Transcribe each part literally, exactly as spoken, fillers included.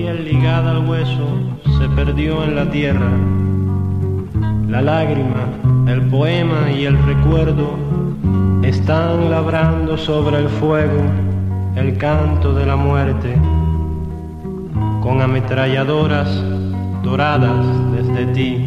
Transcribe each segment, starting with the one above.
piel ligada al hueso se perdió en la tierra. La lágrima, el poema y el recuerdo están labrando sobre el fuego el canto de la muerte, con ametralladoras doradas desde ti.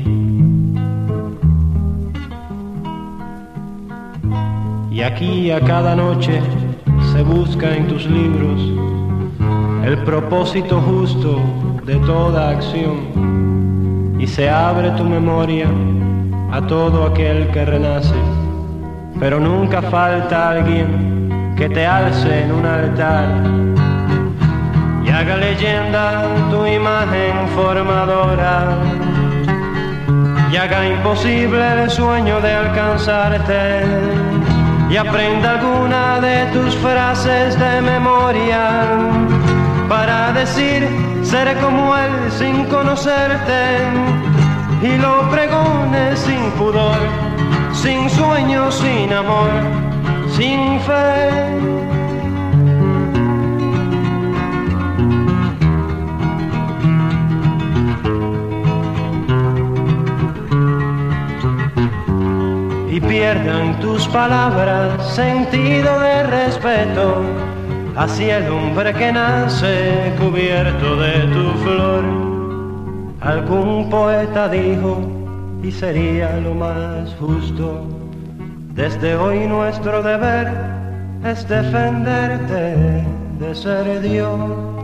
Y aquí a cada noche se busca en tus libros el propósito justo de toda acción, y se abre tu memoria a todo aquel que renace, pero nunca falta alguien que te alce en un altar y haga leyenda tu imagen formadora, y haga imposible el sueño de alcanzarte, y aprenda alguna de tus frases de memoria para decir seré como él sin conocerte, y lo pregone sin pudor, sin sueño, sin amor, sin fe. Y pierdan tus palabras sentido de respeto hacia el hombre que nace cubierto de tu flor. Algún poeta dijo, y sería lo más justo, desde hoy nuestro deber es defenderte de ser Dios.